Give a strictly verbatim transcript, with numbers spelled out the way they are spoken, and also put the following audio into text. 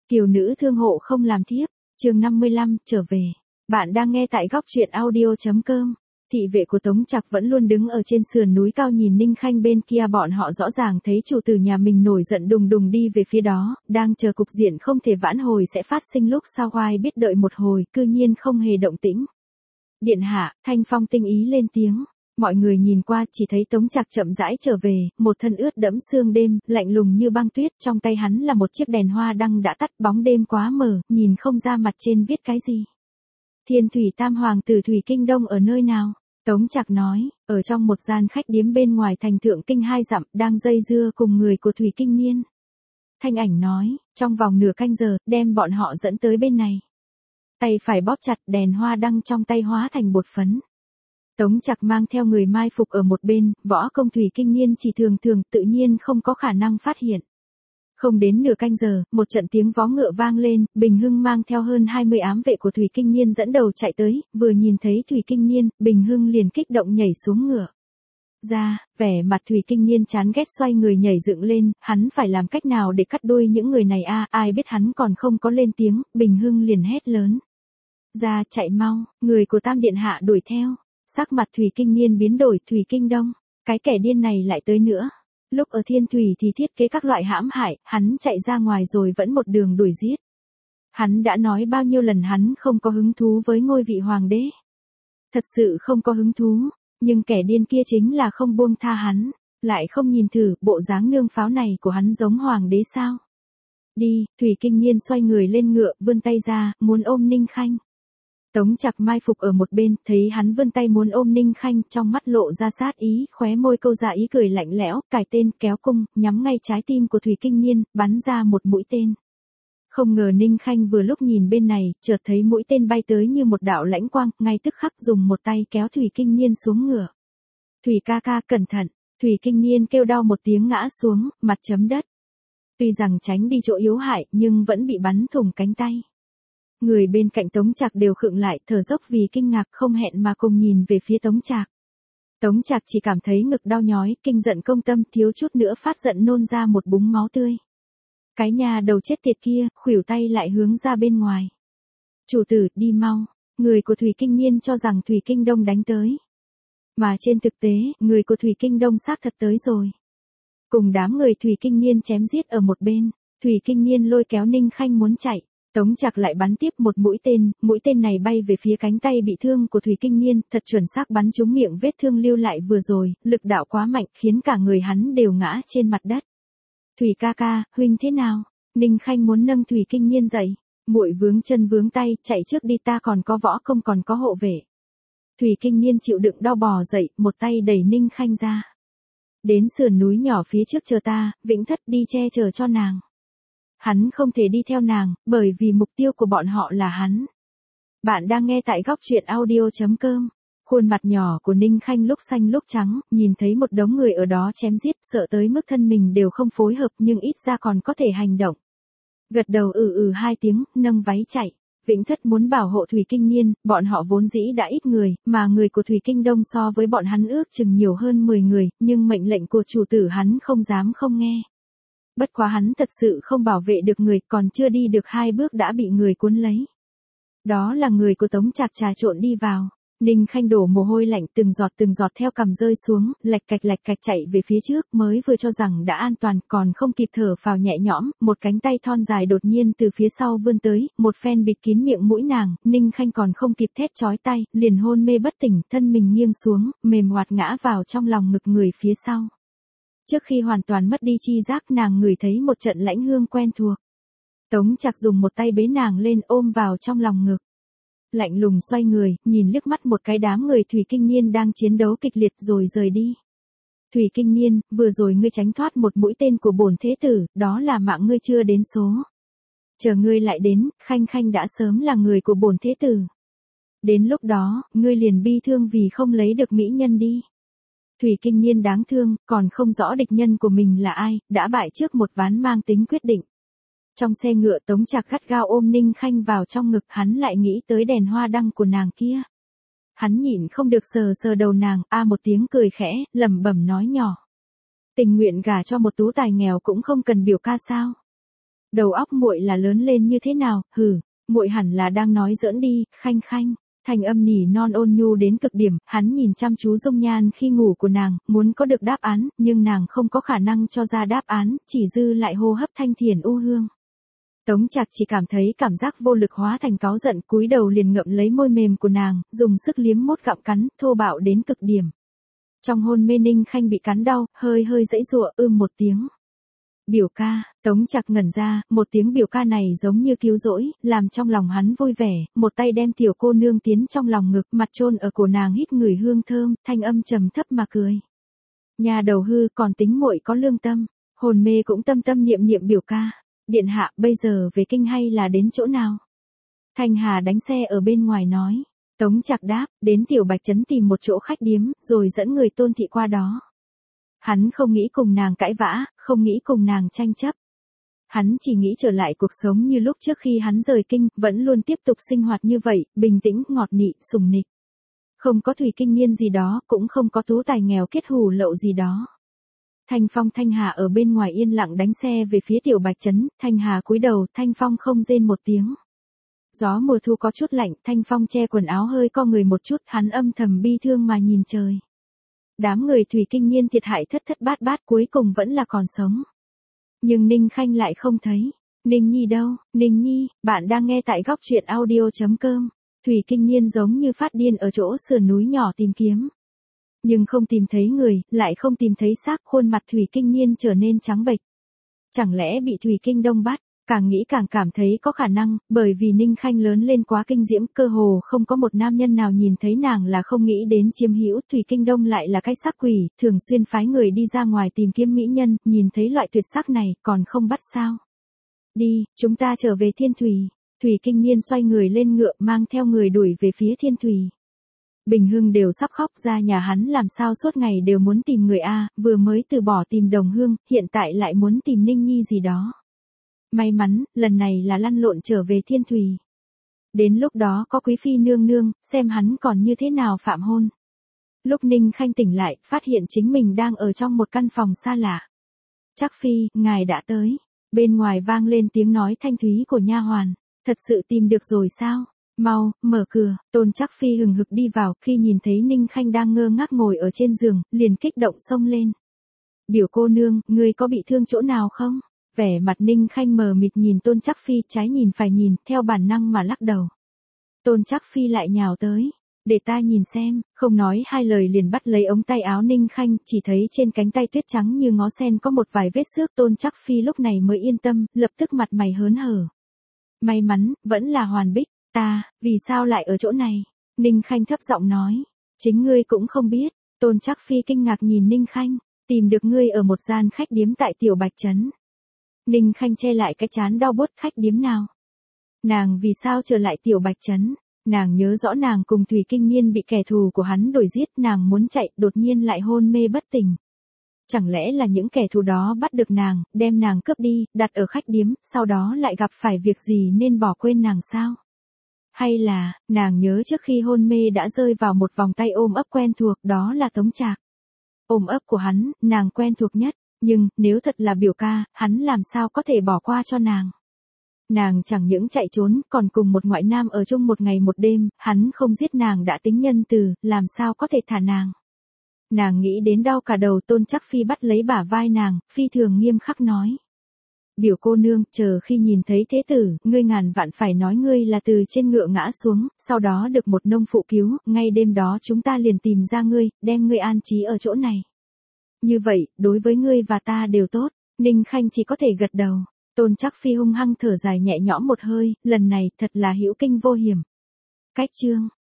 Kiều nữ thương hộ không làm thiếp, chương năm mươi lăm, trở về. Bạn đang nghe tại góc truyện audio.com. Thị vệ của Tống Trạc vẫn luôn đứng ở trên sườn núi cao nhìn Ninh Khanh bên kia, bọn họ rõ ràng thấy chủ tử nhà mình nổi giận đùng đùng đi về phía đó, đang chờ cục diện không thể vãn hồi sẽ phát sinh lúc sao oai biết đợi một hồi, cư nhiên không hề động tĩnh. Điện hạ, Thanh Phong tinh ý lên tiếng. Mọi người nhìn qua chỉ thấy Tống Trạc chậm rãi trở về, một thân ướt đẫm sương đêm, lạnh lùng như băng tuyết, trong tay hắn là một chiếc đèn hoa đăng đã tắt, bóng đêm quá mờ, nhìn không ra mặt trên viết cái gì. Thiên thủy tam hoàng tử Thủy Kinh Đông ở nơi nào? Tống Trạc nói, ở trong một gian khách điếm bên ngoài thành Thượng Kinh hai dặm, đang dây dưa cùng người của Thủy Kinh Niên. Thanh Ảnh nói, trong vòng nửa canh giờ, đem bọn họ dẫn tới bên này. Tay phải bóp chặt, đèn hoa đăng trong tay hóa thành bột phấn. Tống Trạc mang theo người mai phục ở một bên, võ công Thủy Kinh Niên chỉ thường thường, tự nhiên không có khả năng phát hiện. Không đến nửa canh giờ, một trận tiếng vó ngựa vang lên, Bình Hưng mang theo hơn hai mươi ám vệ của Thủy Kinh Niên dẫn đầu chạy tới, vừa nhìn thấy Thủy Kinh Niên, Bình Hưng liền kích động nhảy xuống ngựa. Ra, vẻ mặt Thủy Kinh Niên chán ghét xoay người nhảy dựng lên, hắn phải làm cách nào để cắt đuôi những người này a, ai biết hắn còn không có lên tiếng, Bình Hưng liền hét lớn. Ra, chạy mau, người của Tam Điện Hạ đuổi theo. Sắc mặt Thủy Kinh Niên biến đổi, Thủy Kinh Đông, cái kẻ điên này lại tới nữa. Lúc ở Thiên Thủy thì thiết kế các loại hãm hại, hắn chạy ra ngoài rồi vẫn một đường đuổi giết. Hắn đã nói bao nhiêu lần hắn không có hứng thú với ngôi vị hoàng đế. Thật sự không có hứng thú, nhưng kẻ điên kia chính là không buông tha hắn, lại không nhìn thử bộ dáng nương pháo này của hắn giống hoàng đế sao. Đi, Thủy Kinh Niên xoay người lên ngựa, vươn tay ra, muốn ôm Ninh Khanh. Tống Trạc mai phục ở một bên, thấy hắn vươn tay muốn ôm Ninh Khanh, trong mắt lộ ra sát ý, khóe môi câu ra ý cười lạnh lẽo, cài tên, kéo cung, nhắm ngay trái tim của Thủy Kinh Niên, bắn ra một mũi tên. Không ngờ Ninh Khanh vừa lúc nhìn bên này, chợt thấy mũi tên bay tới như một đạo lãnh quang, ngay tức khắc dùng một tay kéo Thủy Kinh Niên xuống ngựa. Thủy ca ca cẩn thận, Thủy Kinh Niên kêu đau một tiếng ngã xuống, mặt chấm đất. Tuy rằng tránh đi chỗ yếu hại, nhưng vẫn bị bắn thủng cánh tay. Người bên cạnh Tống Trạc đều khựng lại, thở dốc vì kinh ngạc, không hẹn mà cùng nhìn về phía Tống Trạc. Tống Trạc chỉ cảm thấy ngực đau nhói, kinh giận công tâm, thiếu chút nữa phát giận nôn ra một búng máu tươi. Cái nhà đầu chết tiệt kia, khuỷu tay lại hướng ra bên ngoài. Chủ tử, đi mau, người của Thủy Kinh Niên cho rằng Thủy Kinh Đông đánh tới. Mà trên thực tế, người của Thủy Kinh Đông xác thật tới rồi. Cùng đám người Thủy Kinh Niên chém giết ở một bên, Thủy Kinh Niên lôi kéo Ninh Khanh muốn chạy. Tống Trạc lại bắn tiếp một mũi tên, mũi tên này bay về phía cánh tay bị thương của Thủy Kinh Niên, thật chuẩn xác bắn trúng miệng vết thương lưu lại vừa rồi, lực đạo quá mạnh, khiến cả người hắn đều ngã trên mặt đất. Thủy ca ca, huynh thế nào? Ninh Khanh muốn nâng Thủy Kinh Niên dậy, muội vướng chân vướng tay, chạy trước đi, ta còn có võ công còn có hộ vệ. Thủy Kinh Niên chịu đựng đau bò dậy, một tay đẩy Ninh Khanh ra. Đến sườn núi nhỏ phía trước chờ ta, Vĩnh Thất đi che chở cho nàng. Hắn không thể đi theo nàng, bởi vì mục tiêu của bọn họ là hắn. Bạn đang nghe tại góc truyện audio.com. Khuôn mặt nhỏ của Ninh Khanh lúc xanh lúc trắng, nhìn thấy một đống người ở đó chém giết, sợ tới mức thân mình đều không phối hợp nhưng ít ra còn có thể hành động. Gật đầu ừ ừ hai tiếng, nâng váy chạy. Vĩnh Thất muốn bảo hộ Thủy Kinh Niên, bọn họ vốn dĩ đã ít người, mà người của Thủy Kinh Đông so với bọn hắn ước chừng nhiều hơn mười người, nhưng mệnh lệnh của chủ tử hắn không dám không nghe. Bất quá hắn thật sự không bảo vệ được người, còn chưa đi được hai bước đã bị người cuốn lấy. Đó là người của Tống Trạc trà trộn đi vào. Ninh Khanh đổ mồ hôi lạnh từng giọt từng giọt theo cằm rơi xuống, lạch cạch lạch cạch chạy về phía trước, mới vừa cho rằng đã an toàn, còn không kịp thở phào nhẹ nhõm, một cánh tay thon dài đột nhiên từ phía sau vươn tới, một phen bịt kín miệng mũi nàng, Ninh Khanh còn không kịp thét chói tai, liền hôn mê bất tỉnh, thân mình nghiêng xuống, mềm hoạt ngã vào trong lòng ngực người phía sau. Trước khi hoàn toàn mất đi chi giác, nàng ngửi thấy một trận lãnh hương quen thuộc. Tống Trạc dùng một tay bế nàng lên, ôm vào trong lòng ngực. Lạnh lùng xoay người, nhìn liếc mắt một cái đám người Thủy Kinh Niên đang chiến đấu kịch liệt rồi rời đi. Thủy Kinh Niên, vừa rồi ngươi tránh thoát một mũi tên của bổn thế tử, đó là mạng ngươi chưa đến số. Chờ ngươi lại đến, Khanh Khanh đã sớm là người của bổn thế tử. Đến lúc đó, ngươi liền bi thương vì không lấy được mỹ nhân đi. Thủy Kinh Niên đáng thương, còn không rõ địch nhân của mình là ai, đã bại trước một ván mang tính quyết định. Trong xe ngựa Tống Trạc gắt gao ôm Ninh Khanh vào trong ngực, hắn lại nghĩ tới đèn hoa đăng của nàng kia. Hắn nhịn không được sờ sờ đầu nàng, a một tiếng cười khẽ, lẩm bẩm nói nhỏ. Tình nguyện gả cho một tú tài nghèo cũng không cần biểu ca sao. Đầu óc muội là lớn lên như thế nào, hừ, muội hẳn là đang nói giỡn đi, Khanh Khanh. Thanh âm nỉ non ôn nhu đến cực điểm, hắn nhìn chăm chú dung nhan khi ngủ của nàng, muốn có được đáp án, nhưng nàng không có khả năng cho ra đáp án, chỉ dư lại hô hấp thanh thiền u hương. Tống Trạc chỉ cảm thấy cảm giác vô lực hóa thành cáu giận, cúi đầu liền ngậm lấy môi mềm của nàng, dùng sức liếm mốt gặm cắn, thô bạo đến cực điểm. Trong hôn mê Ninh Khanh bị cắn đau, hơi hơi giãy giụa, ưm một tiếng. Biểu ca, Tống Trạc ngẩn ra, một tiếng biểu ca này giống như cứu rỗi, làm trong lòng hắn vui vẻ, một tay đem tiểu cô nương tiến trong lòng ngực, mặt chôn ở cổ nàng hít ngửi hương thơm, thanh âm trầm thấp mà cười. Nhà đầu hư, còn tính muội có lương tâm, hồn mê cũng tâm tâm niệm niệm biểu ca. Điện hạ, bây giờ về kinh hay là đến chỗ nào? Thanh Hà đánh xe ở bên ngoài nói. Tống Trạc đáp, đến Tiểu Bạch Trấn tìm một chỗ khách điếm, rồi dẫn người Tôn thị qua đó. Hắn không nghĩ cùng nàng cãi vã, không nghĩ cùng nàng tranh chấp. Hắn chỉ nghĩ trở lại cuộc sống như lúc trước khi hắn rời kinh, vẫn luôn tiếp tục sinh hoạt như vậy, bình tĩnh, ngọt nị, sùng nịch. Không có thủy kinh niên gì đó, cũng không có tú tài nghèo kết hù lậu gì đó. Thanh Phong Thanh Hà ở bên ngoài yên lặng đánh xe về phía Tiểu Bạch Trấn, Thanh Hà cúi đầu, Thanh Phong không rên một tiếng. Gió mùa thu có chút lạnh, Thanh Phong che quần áo hơi co người một chút, hắn âm thầm bi thương mà nhìn trời. Đám người thủy kinh niên thiệt hại thất thất bát bát cuối cùng vẫn là còn sống. Nhưng Ninh Khanh lại không thấy. Ninh Nhi đâu? Ninh Nhi, bạn đang nghe tại góc truyện audio chấm com. Thủy kinh niên giống như phát điên ở chỗ sườn núi nhỏ tìm kiếm. Nhưng không tìm thấy người, lại không tìm thấy xác, khuôn mặt thủy kinh niên trở nên trắng bệch. Chẳng lẽ bị thủy kinh đông bắt? Càng nghĩ càng cảm thấy có khả năng, bởi vì Ninh Khanh lớn lên quá kinh diễm, cơ hồ không có một nam nhân nào nhìn thấy nàng là không nghĩ đến chiếm hữu. Thủy Kinh Đông lại là cái xác quỷ, thường xuyên phái người đi ra ngoài tìm kiếm mỹ nhân, nhìn thấy loại tuyệt sắc này, còn không bắt sao? Đi, chúng ta trở về Thiên Thủy. Thủy Kinh Niên xoay người lên ngựa, mang theo người đuổi về phía Thiên Thủy. Bình Hưng đều sắp khóc ra, nhà hắn làm sao suốt ngày đều muốn tìm người a, vừa mới từ bỏ tìm Đồng Hương, hiện tại lại muốn tìm Ninh Nhi gì đó. May mắn, lần này là lăn lộn trở về Thiên Thủy. Đến lúc đó có quý phi nương nương, xem hắn còn như thế nào phạm hôn. Lúc Ninh Khanh tỉnh lại, phát hiện chính mình đang ở trong một căn phòng xa lạ. Trác phi, ngài đã tới. Bên ngoài vang lên tiếng nói thanh thúy của nha hoàn. Thật sự tìm được rồi sao? Mau, mở cửa. Tôn Trác phi hừng hực đi vào, khi nhìn thấy Ninh Khanh đang ngơ ngác ngồi ở trên giường, liền kích động xông lên. Biểu cô nương, ngươi có bị thương chỗ nào không? Vẻ mặt Ninh Khanh mờ mịt nhìn Tôn Trác phi, trái nhìn phải nhìn, theo bản năng mà lắc đầu. Tôn Trác phi lại nhào tới. Để ta nhìn xem, không nói hai lời liền bắt lấy ống tay áo Ninh Khanh, chỉ thấy trên cánh tay tuyết trắng như ngó sen có một vài vết xước. Tôn Trác phi lúc này mới yên tâm, lập tức mặt mày hớn hở. May mắn, vẫn là Hoàn Bích, ta, vì sao lại ở chỗ này? Ninh Khanh thấp giọng nói. Chính ngươi cũng không biết. Tôn Trác phi kinh ngạc nhìn Ninh Khanh, tìm được ngươi ở một gian khách điếm tại Tiểu Bạch Trấn. Ninh Khanh che lại cái trán đau buốt, khách điếm nào? Nàng vì sao trở lại Tiểu Bạch Trấn? Nàng nhớ rõ nàng cùng Thủy Kinh Niên bị kẻ thù của hắn đuổi giết, nàng muốn chạy, đột nhiên lại hôn mê bất tỉnh. Chẳng lẽ là những kẻ thù đó bắt được nàng, đem nàng cướp đi, đặt ở khách điếm, sau đó lại gặp phải việc gì nên bỏ quên nàng sao? Hay là, nàng nhớ trước khi hôn mê đã rơi vào một vòng tay ôm ấp quen thuộc, đó là Tống Trạc. Ôm ấp của hắn, nàng quen thuộc nhất, nhưng, nếu thật là biểu ca, hắn làm sao có thể bỏ qua cho nàng? Nàng chẳng những chạy trốn, còn cùng một ngoại nam ở chung một ngày một đêm, hắn không giết nàng đã tính nhân từ, làm sao có thể thả nàng? Nàng nghĩ đến đau cả đầu. Tôn Trác phi bắt lấy bả vai nàng, phi thường nghiêm khắc nói. Biểu cô nương, chờ khi nhìn thấy thế tử, ngươi ngàn vạn phải nói ngươi là từ trên ngựa ngã xuống, sau đó được một nông phụ cứu, ngay đêm đó chúng ta liền tìm ra ngươi, đem ngươi an trí ở chỗ này. Như vậy, đối với ngươi và ta đều tốt. Ninh Khanh chỉ có thể gật đầu. Tôn Trác phi hung hăng thở dài nhẹ nhõm một hơi, lần này thật là hữu kinh vô hiểm. Cách chương